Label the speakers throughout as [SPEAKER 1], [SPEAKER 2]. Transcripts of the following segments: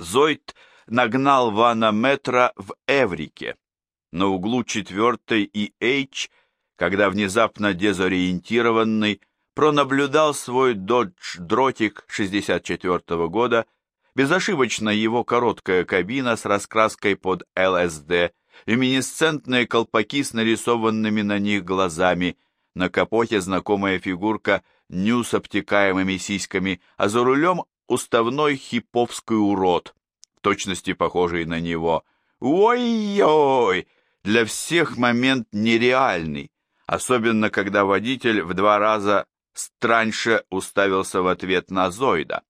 [SPEAKER 1] Зойд нагнал Вана Метра в Эврике, на углу 4 и H, когда внезапно дезориентированный пронаблюдал свой Dodge-дротик 64 года, безошибочно его короткая кабина с раскраской под ЛСД, люминесцентные колпаки с нарисованными на них глазами, на капоте знакомая фигурка Ню с обтекаемыми сиськами, а за рулем уставной хиповский урод, в точности похожий на него. Ой-ой! Для всех момент нереальный, особенно когда водитель в 2 раза страньше уставился в ответ на Зойда.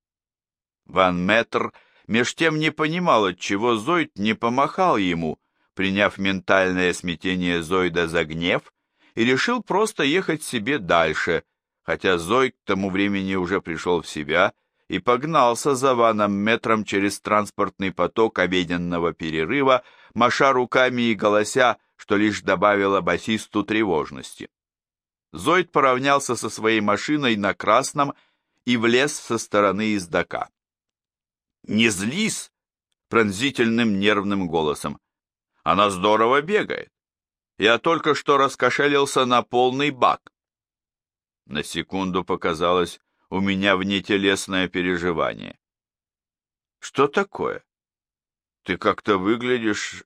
[SPEAKER 1] Ван Метр меж тем не понимал, отчего Зойд не помахал ему, приняв ментальное смятение Зойда за гнев, и решил просто ехать себе дальше, хотя Зойд к тому времени уже пришел в себя и погнался за Ваном Метром через транспортный поток обеденного перерыва, маша руками и голося, что лишь добавило басисту тревожности. Зойд поравнялся со своей машиной на красном и влез со стороны ездока. «Не злись!» — пронзительным нервным голосом. «Она здорово бегает. Я только что раскошелился на полный бак». На секунду показалось у меня внетелесное переживание. «Что такое? Ты как-то выглядишь...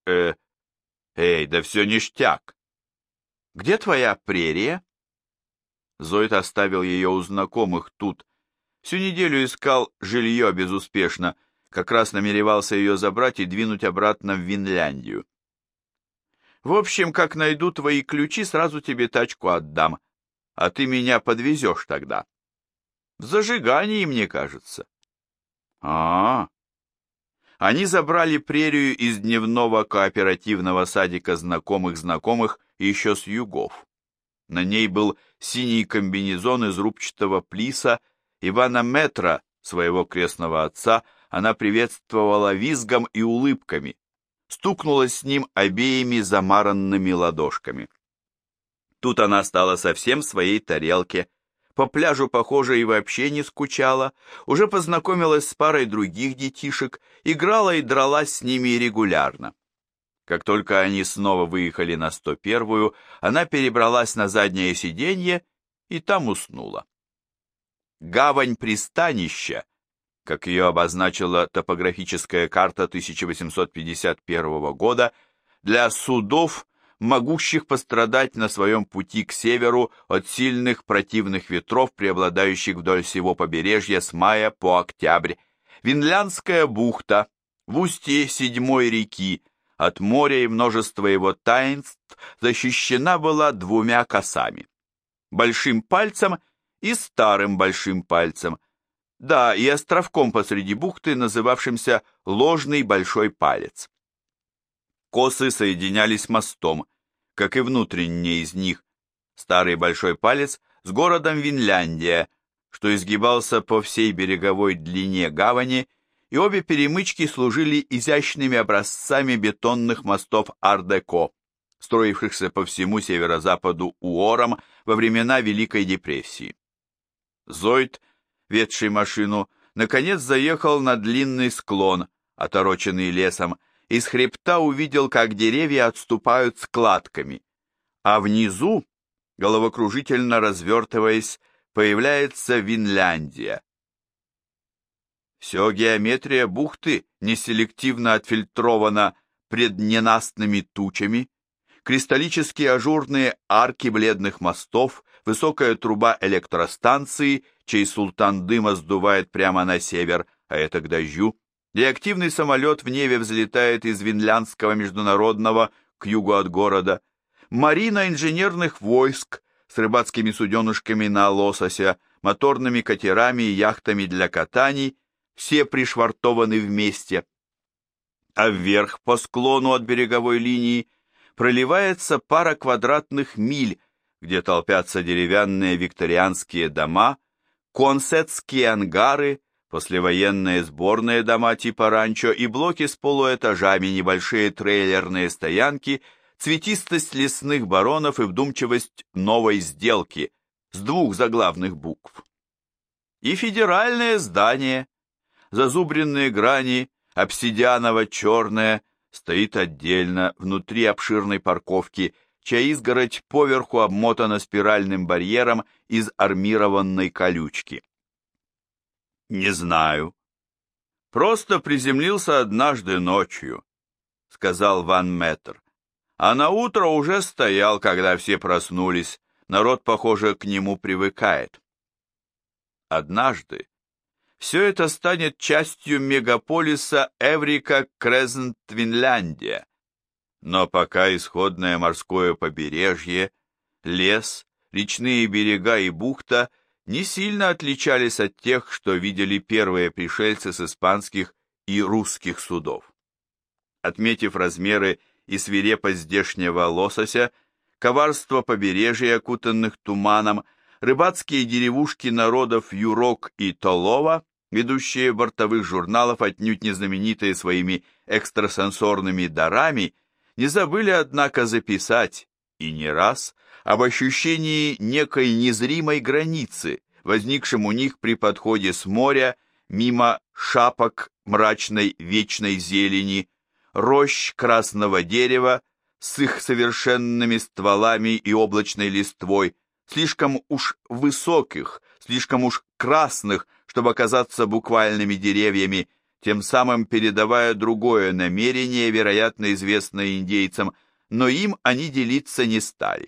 [SPEAKER 1] Эй, да все ништяк! Где твоя прерия?» Зойд оставил ее у знакомых тут. Всю неделю искал жилье безуспешно, как раз намеревался ее забрать и двинуть обратно в Винляндию. «В общем, как найду твои ключи, сразу тебе тачку отдам, а ты меня подвезешь тогда. В зажигании, мне кажется». А-а-а. Они забрали прерию из дневного кооперативного садика знакомых еще с югов. На ней был синий комбинезон из рубчатого плиса, Ивана Метра, своего крестного отца, она приветствовала визгом и улыбками, стукнулась с ним обеими замаранными ладошками. Тут она стала совсем в своей тарелке, по пляжу, похоже, и вообще не скучала, уже познакомилась с парой других детишек, играла и дралась с ними регулярно. Как только они снова выехали на 101-ю, она перебралась на заднее сиденье и там уснула. Гавань пристанища, как ее обозначила топографическая карта 1851 года, для судов, могущих пострадать на своем пути к северу от сильных противных ветров, преобладающих вдоль всего побережья с мая по октябрь. Винляндская бухта в устье 7-й реки, от моря и множества его таинств, защищена была 2 косами. Большим пальцем и старым большим пальцем. Да, и островком посреди бухты, называвшимся Ложный большой палец. Косы соединялись мостом, как и внутренние из них, старый большой палец с городом Винляндия, что изгибался по всей береговой длине гавани, и обе перемычки служили изящными образцами бетонных мостов ар-деко, строившихся по всему северо-западу Уором во времена Великой депрессии. Зойд, ведший машину, наконец заехал на длинный склон, отороченный лесом, и с хребта увидел, как деревья отступают складками, а внизу, головокружительно развертываясь, появляется Винляндия. Все геометрия бухты неселективно отфильтрована предненастными тучами, кристаллические ажурные арки бледных мостов, высокая труба электростанции, чей султан дыма сдувает прямо на север, а это к дождю, реактивный самолет в небе взлетает из Винляндского международного к югу от города, марина инженерных войск с рыбацкими суденышками на лосося, моторными катерами и яхтами для катаний, все пришвартованы вместе. А вверх по склону от береговой линии проливается пара квадратных миль, где толпятся деревянные викторианские дома, консетские ангары, послевоенные сборные дома типа ранчо и блоки с полуэтажами, небольшие трейлерные стоянки, цветистость лесных баронов и вдумчивость новой сделки с 2 заглавных букв. И федеральное здание, зазубренные грани, обсидианово-черное, стоит отдельно, внутри обширной парковки, чья изгородь поверху обмотана спиральным барьером из армированной колючки. «Не знаю. Просто приземлился однажды ночью», — сказал Ван Метр. «А на утро уже стоял, когда все проснулись. Народ, похоже, к нему привыкает. Однажды все это станет частью мегаполиса Эврика Крезент, Винляндия. Но пока исходное морское побережье, лес, речные берега и бухта не сильно отличались от тех, что видели первые пришельцы с испанских и русских судов. Отметив размеры и свирепость здешнего лосося, коварство побережья, окутанных туманом, рыбацкие деревушки народов Юрок и Толова, ведущие бортовых журналов, отнюдь не знаменитые своими экстрасенсорными дарами, не забыли, однако, записать, и не раз, об ощущении некой незримой границы, возникшем у них при подходе с моря мимо шапок мрачной вечной зелени, рощ красного дерева с их совершенными стволами и облачной листвой, слишком уж высоких, слишком уж красных, чтобы оказаться буквальными деревьями, тем самым передавая другое намерение, вероятно, известное индейцам, но им они делиться не стали.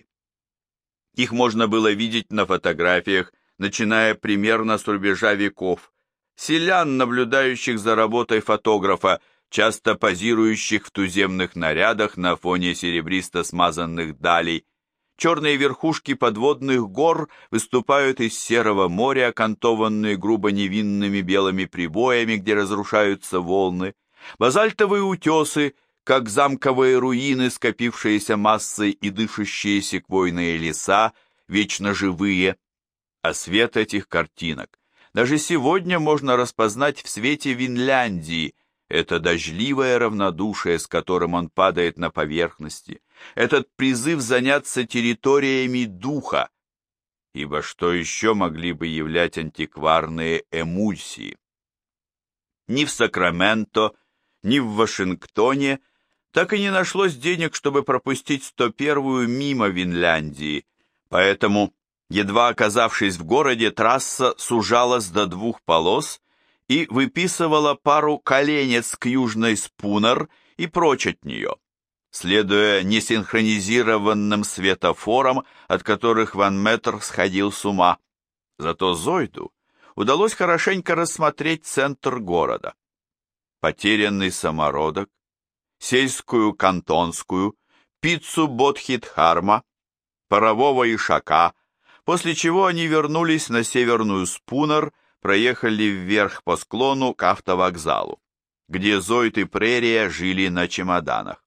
[SPEAKER 1] Их можно было видеть на фотографиях, начиная примерно с рубежа веков, селян, наблюдающих за работой фотографа, часто позирующих в туземных нарядах на фоне серебристо смазанных далей. Черные верхушки подводных гор выступают из серого моря, окантованные грубо невинными белыми прибоями, где разрушаются волны. Базальтовые утесы, как замковые руины, скопившиеся массой и дышащие секвойные леса, вечно живые. А свет этих картинок даже сегодня можно распознать в свете Винляндии, это дождливое равнодушие, с которым он падает на поверхности, этот призыв заняться территориями духа, ибо что еще могли бы являть антикварные эмульсии? Ни в Сакраменто, ни в Вашингтоне так и не нашлось денег, чтобы пропустить 101-ю мимо Винляндии, поэтому, едва оказавшись в городе, трасса сужалась до 2 полос и выписывала пару коленец к южной Спунер и прочь от нее, следуя несинхронизированным светофорам, от которых Ван Метр сходил с ума. Зато Зойду удалось хорошенько рассмотреть центр города. Потерянный самородок, сельскую кантонскую, пиццу Бодхидхарма, парового ишака, после чего они вернулись на северную Спунер, проехали вверх по склону к автовокзалу, где Зойд и Прерия жили на чемоданах.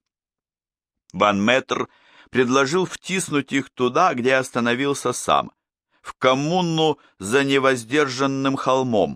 [SPEAKER 1] Ван Метр предложил втиснуть их туда, где остановился сам, в коммуну за невоздержанным холмом.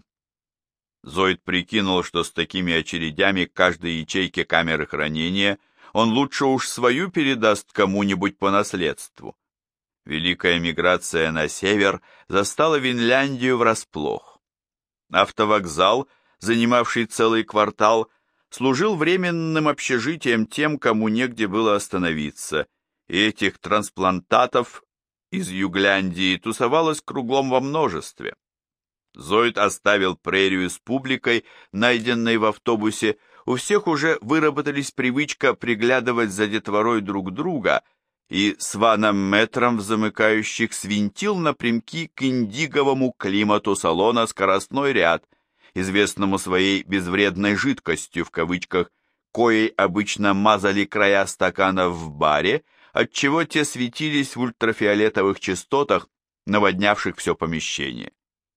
[SPEAKER 1] Зойд прикинул, что с такими очередями к каждой ячейке камеры хранения он лучше уж свою передаст кому-нибудь по наследству. Великая миграция на север застала Винляндию врасплох. Автовокзал, занимавший целый квартал, служил временным общежитием тем, кому негде было остановиться, и этих трансплантатов из Югляндии тусовалось кругом во множестве. Зойд оставил прерию с публикой, найденной в автобусе, у всех уже выработались привычка приглядывать за детворой друг друга, и с Ваном Метром в замыкающих свинтил напрямки к индиговому климату салона скоростной ряд, известному своей безвредной жидкостью, в кавычках, коей обычно мазали края стаканов в баре, отчего те светились в ультрафиолетовых частотах, наводнявших все помещение.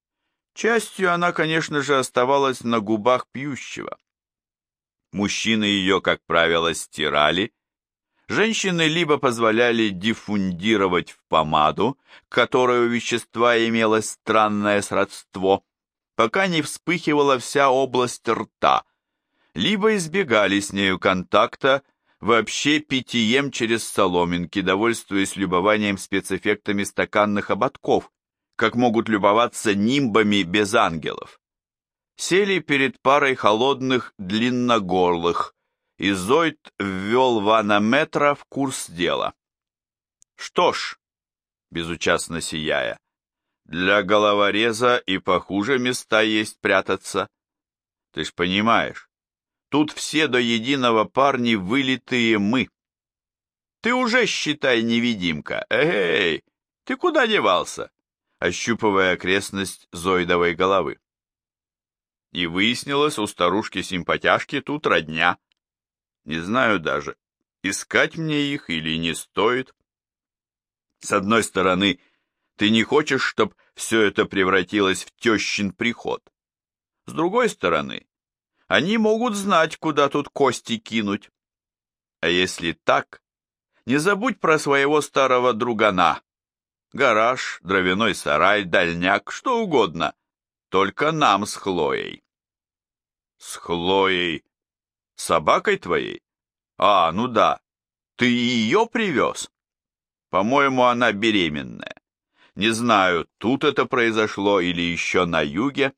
[SPEAKER 1] Частью она, конечно же, оставалась на губах пьющего. Мужчины ее, как правило, стирали, женщины либо позволяли диффундировать в помаду, к которой у вещества имелось странное сродство, пока не вспыхивала вся область рта, либо избегали с нею контакта, вообще питьем через соломинки, довольствуясь любованием спецэффектами стаканных ободков, как могут любоваться нимбами без ангелов. сели перед парой холодных длинногорлых, и Зойд ввел Ванаметра в курс дела. Что ж, безучастно сияя, для головореза и похуже места есть прятаться. Ты ж понимаешь, тут все до единого парни вылитые мы. Ты уже, считай, невидимка. Эй, ты куда девался? Ощупывая окрестность Зоидовой головы. И выяснилось, у старушки-симпатяшки тут родня. Не знаю даже, искать мне их или не стоит. С одной стороны, ты не хочешь, чтоб все это превратилось в тещин приход. С другой стороны, они могут знать, куда тут кости кинуть. А если так, не забудь про своего старого другана. Гараж, дровяной сарай, дальняк, что угодно. Только нам с Хлоей. С Хлоей? С собакой твоей? А, ну да. Ты ее привез? По-моему, она беременная. Не знаю, тут это произошло или еще на юге.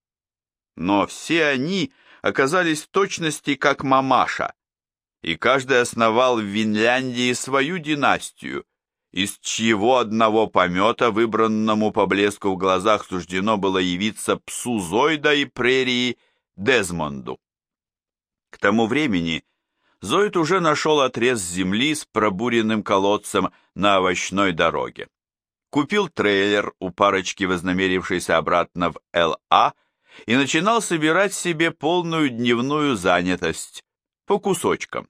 [SPEAKER 1] Но все они оказались в точности как мамаша, и каждый основал в Винляндии свою династию, из чьего одного помета, выбранному по блеску в глазах, суждено было явиться псу Зойда и прерии Дезмонду. К тому времени Зойд уже нашел отрез земли с пробуренным колодцем на овощной дороге. Купил трейлер у парочки, вознамерившейся обратно в Л.А., и начинал собирать себе полную дневную занятость, по кусочкам.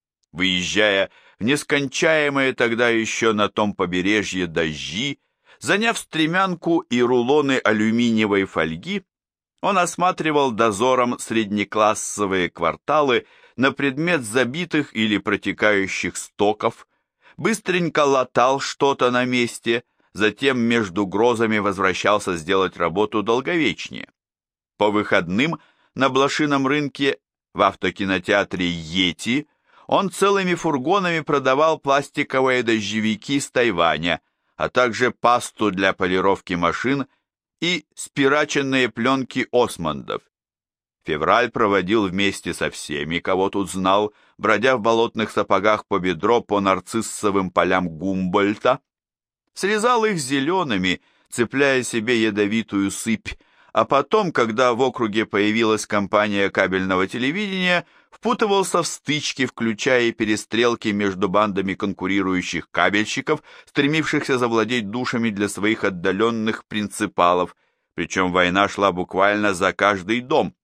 [SPEAKER 1] Выезжая в нескончаемые тогда еще на том побережье дожди, заняв стремянку и рулоны алюминиевой фольги, он осматривал дозором среднеклассовые кварталы на предмет забитых или протекающих стоков, быстренько латал что-то на месте, затем между грозами возвращался сделать работу долговечнее. По выходным на блошином рынке в автокинотеатре «Йети» он целыми фургонами продавал пластиковые дождевики с Тайваня, а также пасту для полировки машин и спираченные пленки Осмондов. Февраль проводил вместе со всеми, кого тут знал, бродя в болотных сапогах по бедро по нарциссовым полям Гумбольдта, срезал их зелеными, цепляя себе ядовитую сыпь, а потом, когда в округе появилась компания кабельного телевидения, впутывался в стычки, включая и перестрелки между бандами конкурирующих кабельщиков, стремившихся завладеть душами для своих отдаленных принципалов, причем война шла буквально за каждый дом.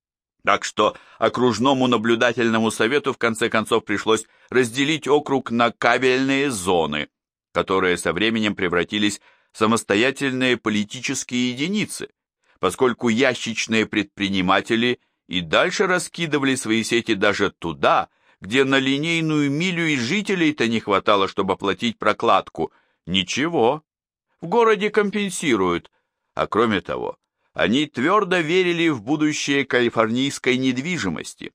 [SPEAKER 1] Так что окружному наблюдательному совету в конце концов пришлось разделить округ на кабельные зоны, которые со временем превратились в самостоятельные политические единицы, поскольку ящичные предприниматели и дальше раскидывали свои сети даже туда, где на линейную милю и жителей-то не хватало, чтобы оплатить прокладку. Ничего, в городе компенсируют, а кроме того, они твердо верили в будущее калифорнийской недвижимости.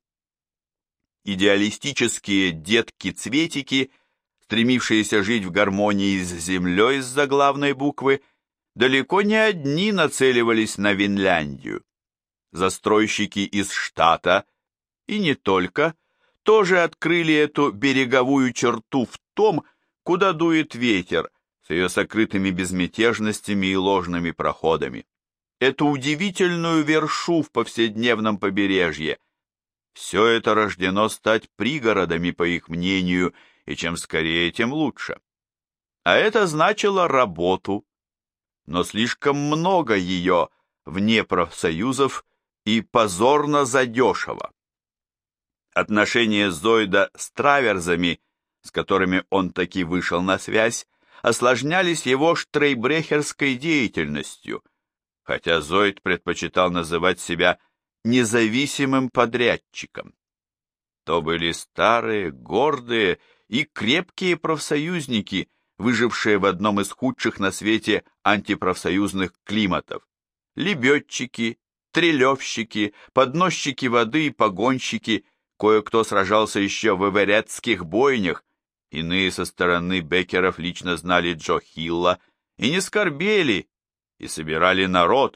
[SPEAKER 1] Идеалистические детки-цветики, стремившиеся жить в гармонии с землей из-за главной буквы, далеко не одни нацеливались на Винляндию. Застройщики из штата, и не только, тоже открыли эту береговую черту в том, куда дует ветер, с ее сокрытыми безмятежностями и ложными проходами. Эту удивительную вершу в повседневном побережье. Все это рождено стать пригородами, по их мнению, и чем скорее, тем лучше. А это значило работу, но слишком много ее вне профсоюзов и позорно задешево. Отношения Зойда с траверзами, с которыми он таки вышел на связь, осложнялись его штрейбрехерской деятельностью, хотя Зойд предпочитал называть себя независимым подрядчиком. То были старые, гордые и крепкие профсоюзники, выжившие в одном из худших на свете антипрофсоюзных климатов. Лебедчики, трелевщики, подносчики воды и погонщики, кое-кто сражался еще в эверетских бойнях, иные со стороны Беккеров лично знали Джо Хилла и не скорбели, и собирали народ,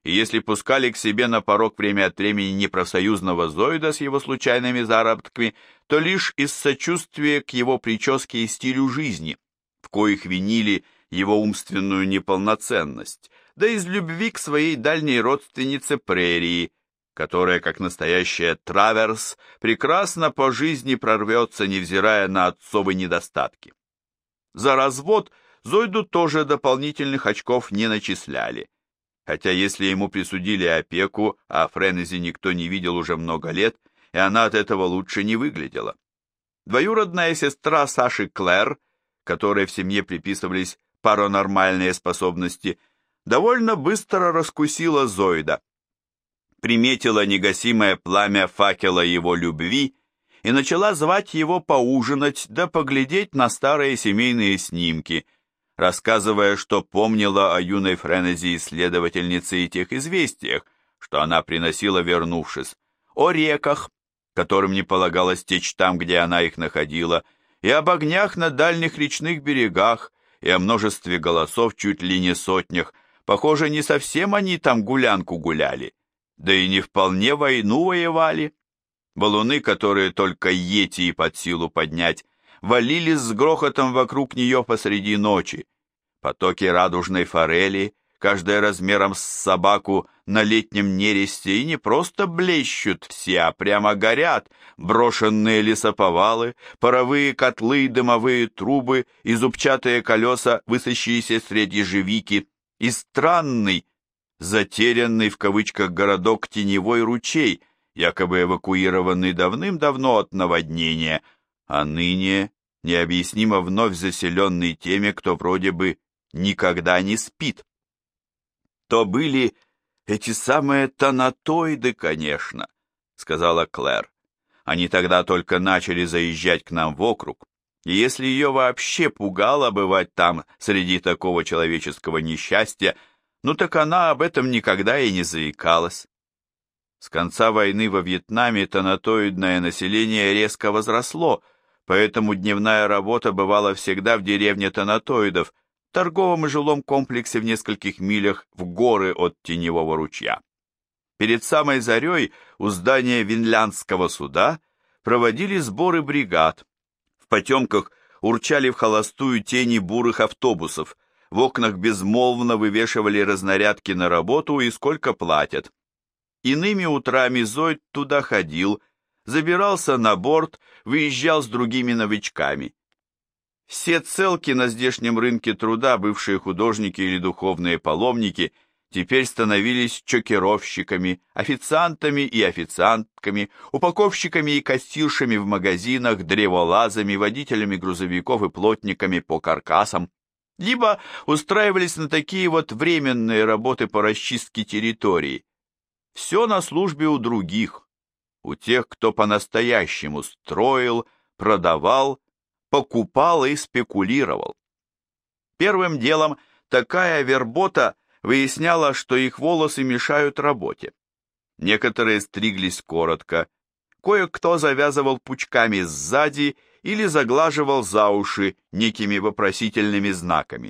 [SPEAKER 1] и если пускали к себе на порог время от времени непрофсоюзного Зоида с его случайными заработками, то лишь из сочувствия к его прическе и стилю жизни, в коих винили его умственную неполноценность, да из любви к своей дальней родственнице Прерии, которая, как настоящая траверс, прекрасно по жизни прорвется, невзирая на отцовы недостатки. За развод Зойду тоже дополнительных очков не начисляли, хотя если ему присудили опеку, а Френези никто не видел уже много лет, и она от этого лучше не выглядела. Двоюродная сестра Саши Клэр, которой в семье приписывались паранормальные способности, довольно быстро раскусила Зойда, приметила негасимое пламя факела его любви и начала звать его поужинать да поглядеть на старые семейные снимки, рассказывая, что помнила о юной Френези исследовательнице и тех известиях, что она приносила, вернувшись, о реках, которым не полагалось течь там, где она их находила, и об огнях на дальних речных берегах, и о множестве голосов чуть ли не сотнях. Похоже, не совсем они там гулянку гуляли, да и не вполне войну воевали. Валуны, которые только йети и под силу поднять, валились с грохотом вокруг нее посреди ночи. Потоки радужной форели, каждая размером с собаку, на летнем нересте и не просто блещут все, а прямо горят, брошенные лесоповалы, паровые котлы и дымовые трубы и зубчатые колеса, высящиеся среди ежевики, и странный, затерянный в кавычках городок Теневой ручей, якобы эвакуированный давным-давно от наводнения, а ныне необъяснимо вновь заселенный теми, кто вроде бы никогда не спит. То были эти самые тонатоиды, конечно, сказала Клэр. Они тогда только начали заезжать к нам в округ, и если ее вообще пугало бывать там среди такого человеческого несчастья, ну так она об этом никогда и не заикалась. С конца войны во Вьетнаме тонатоидное население резко возросло, поэтому дневная работа бывала всегда в деревне тонатоидов, торговом и жилом комплексе в нескольких милях в горы от Теневого ручья. Перед самой зарей у здания Винляндского суда проводили сборы бригад. В потемках урчали в холостую тени бурых автобусов, в окнах безмолвно вывешивали разнарядки на работу и сколько платят. Иными утрами Зойд туда ходил, забирался на борт, выезжал с другими новичками. Все целки на здешнем рынке труда, бывшие художники или духовные паломники, теперь становились чокеровщиками, официантами и официантками, упаковщиками и кассиршами в магазинах, древолазами, водителями грузовиков и плотниками по каркасам, либо устраивались на такие вот временные работы по расчистке территории. Все на службе у других, у тех, кто по-настоящему строил, продавал, покупал и спекулировал. Первым делом такая вербота выясняла, что их волосы мешают работе. Некоторые стриглись коротко, кое-кто завязывал пучками сзади или заглаживал за уши некими вопросительными знаками.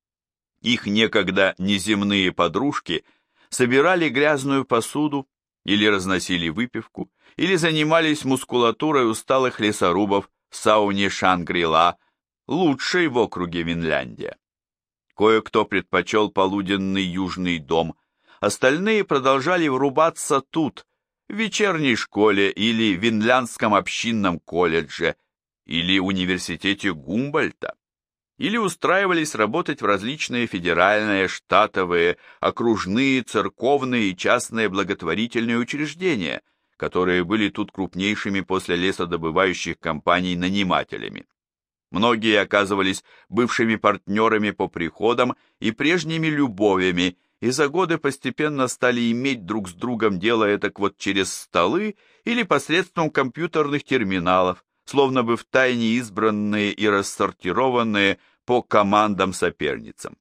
[SPEAKER 1] Их некогда неземные подружки собирали грязную посуду, или разносили выпивку, или занимались мускулатурой усталых лесорубов в сауне Шангри-Ла, лучшей в округе Винляндия. Кое-кто предпочел полуденный южный дом, остальные продолжали врубаться тут, в вечерней школе или в Винляндском общинном колледже, или университете Гумбольдта, или устраивались работать в различные федеральные, штатовые, окружные, церковные и частные благотворительные учреждения, которые были тут крупнейшими после лесодобывающих компаний нанимателями. Многие оказывались бывшими партнерами по приходам и прежними любовями, и за годы постепенно стали иметь друг с другом дело этак вот через столы или посредством компьютерных терминалов, словно бы втайне избранные и рассортированные по командам-соперницам.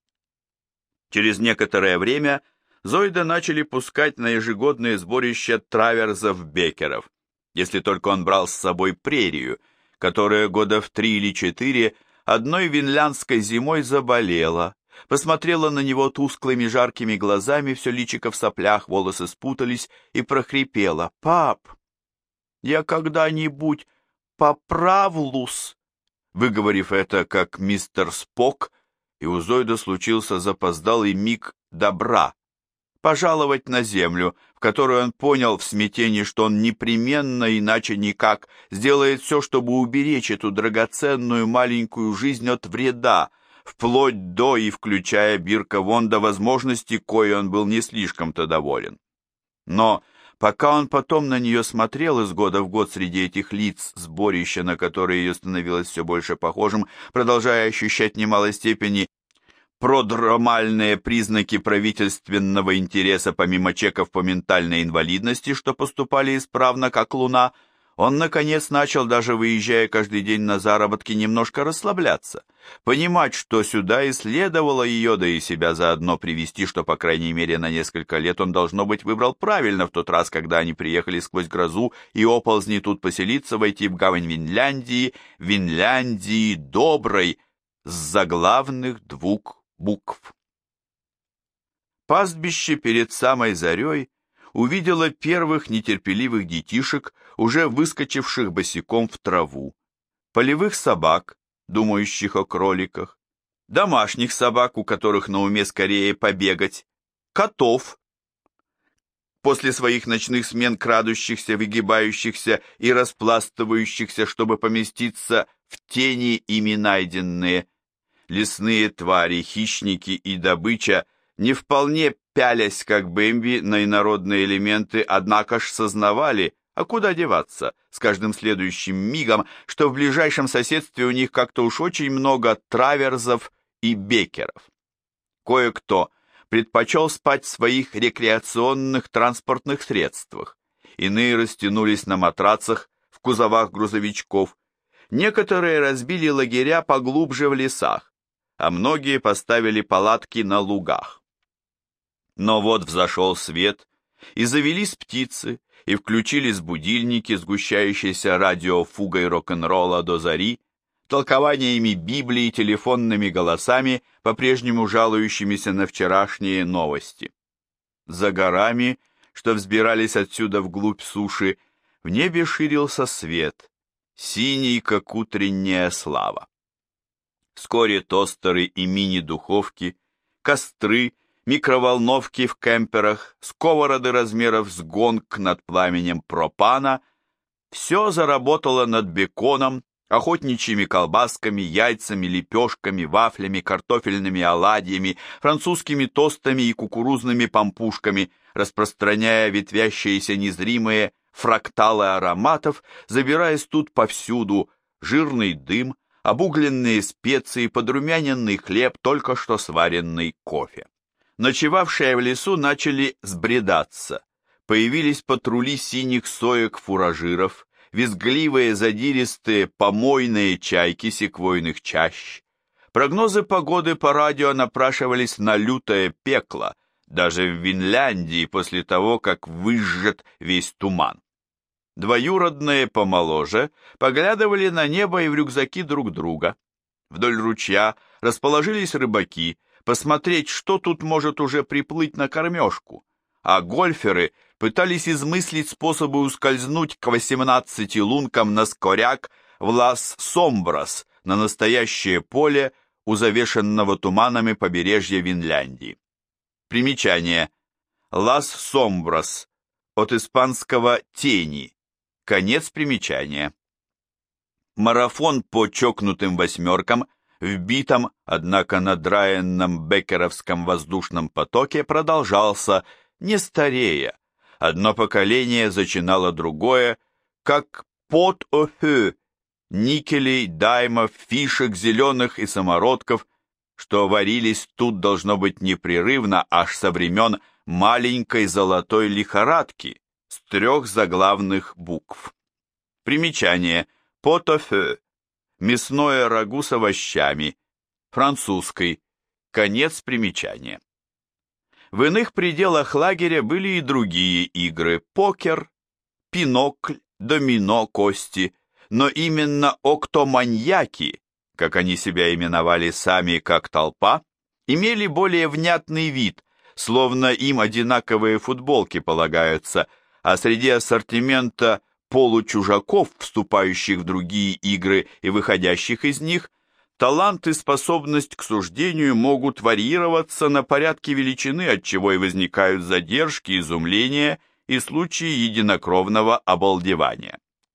[SPEAKER 1] Через некоторое время Зойда начали пускать на ежегодные сборища траверзов-бекеров, если только он брал с собой прерию, которая года в 3 или 4 одной винляндской зимой заболела, посмотрела на него тусклыми жаркими глазами, все личико в соплях, волосы спутались, и прохрипела: «Пап, я когда-нибудь поправлюсь?» Выговорив это как мистер Спок, и у Зойда случился запоздалый миг добра, пожаловать на землю, в которую он понял в смятении, что он непременно, иначе никак, сделает все, чтобы уберечь эту драгоценную маленькую жизнь от вреда, вплоть до и включая Бирка вон до возможности, кое он был не слишком-то доволен. Но пока он потом на нее смотрел из года в год среди этих лиц, сборища, на которые ее становилось все больше похожим, продолжая ощущать в немалой степени продромальные признаки правительственного интереса помимо чеков по ментальной инвалидности, что поступали исправно, как луна, он, наконец, начал, даже выезжая каждый день на заработки, немножко расслабляться, понимать, что сюда и следовало ее, да и себя заодно привести, что, по крайней мере, на несколько лет он, должно быть, выбрал правильно в тот раз, когда они приехали сквозь грозу и оползни тут поселиться, войти в гавань Винляндии доброй, с заглавных двух букв. Пастбище перед самой зарей увидело первых нетерпеливых детишек, уже выскочивших босиком в траву, полевых собак, думающих о кроликах, домашних собак, у которых на уме скорее побегать, котов, после своих ночных смен крадущихся, выгибающихся и распластывающихся, чтобы поместиться в тени ими найденные. Лесные твари, хищники и добыча, не вполне пялясь, как Бэмби, на инородные элементы, однако ж сознавали, а куда деваться, с каждым следующим мигом, что в ближайшем соседстве у них как-то уж очень много траверзов и бекеров. Кое-кто предпочел спать в своих рекреационных транспортных средствах, иные растянулись на матрацах в кузовах грузовичков, некоторые разбили лагеря поглубже в лесах, а многие поставили палатки на лугах. Но вот взошел свет, и завелись птицы, и включились будильники, сгущающиеся радиофугой рок-н-ролла до зари, толкованиями Библии, телефонными голосами, по-прежнему жалующимися на вчерашние новости. За горами, что взбирались отсюда вглубь суши, в небе ширился свет, синий, как утренняя слава. Вскоре тостеры и мини-духовки, костры, микроволновки в кемперах, сковороды размеров с гонг над пламенем пропана — все заработало над беконом, охотничьими колбасками, яйцами, лепешками, вафлями, картофельными оладьями, французскими тостами и кукурузными пампушками, распространяя ветвящиеся незримые фракталы ароматов, забираясь тут повсюду, жирный дым, обугленные специи, подрумяненный хлеб, только что сваренный кофе. Ночевавшие в лесу начали сбредаться. Появились патрули синих соек-фуражиров, визгливые, задиристые, помойные чайки секвойных чащ. Прогнозы погоды по радио напрашивались на лютое пекло, даже в Винляндии после того, как выжжет весь туман. Двоюродные помоложе поглядывали на небо и в рюкзаки друг друга. Вдоль ручья расположились рыбаки, посмотреть, что тут может уже приплыть на кормежку, а гольферы пытались измыслить способы ускользнуть к 18 лункам на скоряк в Лас-Сомбрас, на настоящее поле у завешенного туманами побережья Винляндии. Примечание. Лас-Сомбрас, от испанского «тени». Конец примечания. Марафон по чокнутым восьмеркам, вбитом, однако надраенном беккеровском воздушном потоке, продолжался, не старея. Одно поколение зачинало другое, как пот-о-хё, никелей, даймов, фишек, зеленых и самородков, что варились тут, должно быть, непрерывно аж со времен маленькой золотой лихорадки с 3 заглавных букв. Примечание. Пот-о-фё. Мясное рагу с овощами. Французской. Конец примечания. В иных пределах лагеря были и другие игры. Покер, пинокль, домино, кости. Но именно октоманьяки, как они себя именовали сами как толпа, имели более внятный вид, словно им одинаковые футболки полагаются, а среди ассортимента получужаков, вступающих в другие игры и выходящих из них, талант и способность к суждению могут варьироваться на порядке величины, отчего и возникают задержки, изумления и случаи единокровного обалдевания.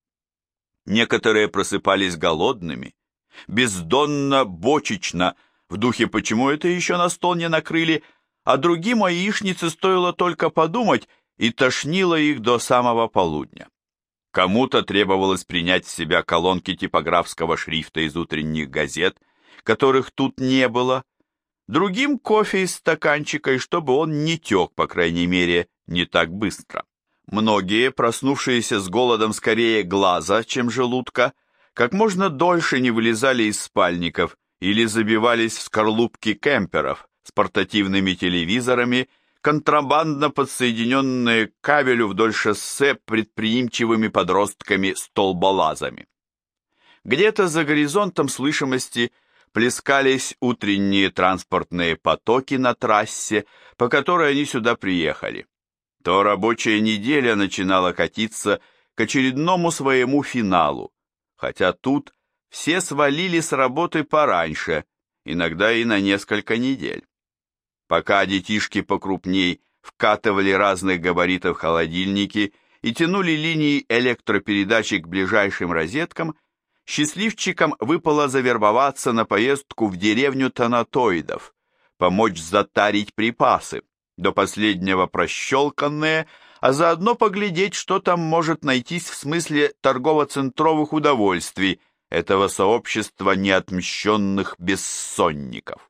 [SPEAKER 1] Некоторые просыпались голодными, бездонно, бочечно, в духе «почему это еще на стол не накрыли?», а другим о яичнице стоило только подумать, и тошнило их до самого полудня. Кому-то требовалось принять в себя колонки типографского шрифта из утренних газет, которых тут не было, другим кофе из стаканчика, и чтобы он не тек, по крайней мере, не так быстро. Многие, проснувшиеся с голодом скорее глаза, чем желудка, как можно дольше не вылезали из спальников или забивались в скорлупки кемперов с портативными телевизорами, контрабандно подсоединенные к кабелю вдоль шоссе предприимчивыми подростками-столболазами. Где-то за горизонтом слышимости плескались утренние транспортные потоки на трассе, по которой они сюда приехали. То рабочая неделя начинала катиться к очередному своему финалу, хотя тут все свалили с работы пораньше, иногда и на несколько недель. Пока детишки покрупней вкатывали разных габаритов холодильники и тянули линии электропередачи к ближайшим розеткам, счастливчикам выпало завербоваться на поездку в деревню Танатоидов, помочь затарить припасы, до последнего прощелканные, а заодно поглядеть, что там может найтись в смысле торгово-центровых удовольствий этого сообщества неотмщенных бессонников.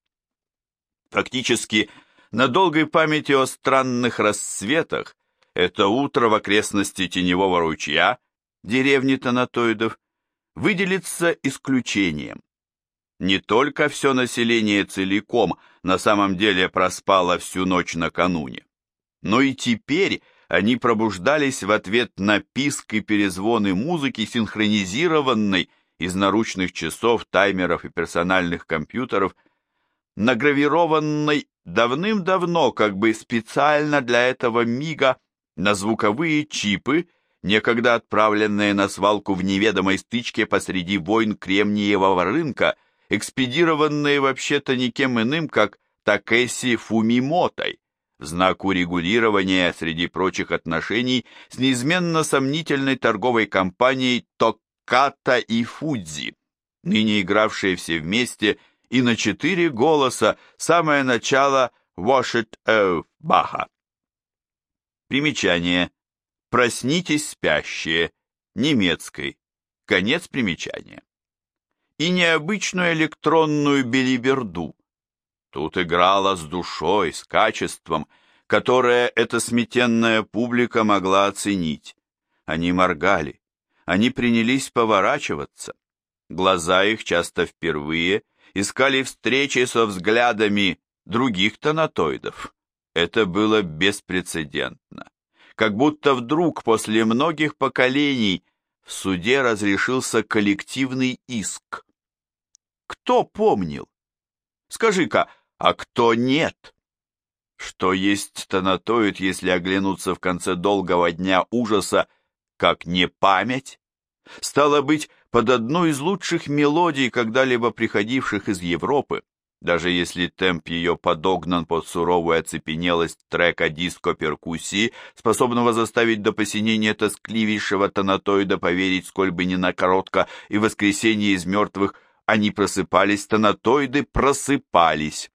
[SPEAKER 1] Фактически, на долгой памяти о странных рассветах это утро в окрестности Теневого ручья, деревни Танатоидов, выделится исключением. Не только все население целиком на самом деле проспало всю ночь накануне, но и теперь они пробуждались в ответ на писк и перезвоны музыки, синхронизированной из наручных часов, таймеров и персональных компьютеров, награвированной давным-давно, как бы специально для этого мига, на звуковые чипы, некогда отправленные на свалку в неведомой стычке посреди войн Кремниевого рынка, экспедированные вообще-то никем иным, как Такеси Фумимотой, в знак урегулирования среди прочих отношений с неизменно сомнительной торговой компанией Токката и Фудзи, ныне игравшие все вместе и на 4 голоса самое начало «Wash it off» Баха. Примечание. «Проснитесь, спящие», немецкой. Конец примечания. И необычную электронную белиберду. Тут играла с душой, с качеством, которое эта сметенная публика могла оценить. Они моргали, они принялись поворачиваться. Глаза их часто впервые искали встречи со взглядами других танатоидов. Это было беспрецедентно. Как будто вдруг после многих поколений в суде разрешился коллективный иск. Кто помнил? Скажи-ка, а кто нет? Что есть танатоид, если оглянуться в конце долгого дня ужаса, как не память? Стало быть, под одну из лучших мелодий, когда-либо приходивших из Европы, даже если темп ее подогнан под суровую оцепенелость трека диско-перкуссии, способного заставить до посинения тоскливейшего танатоида поверить, сколь бы ни на коротко, и воскресенье из мертвых они просыпались, танатоиды просыпались.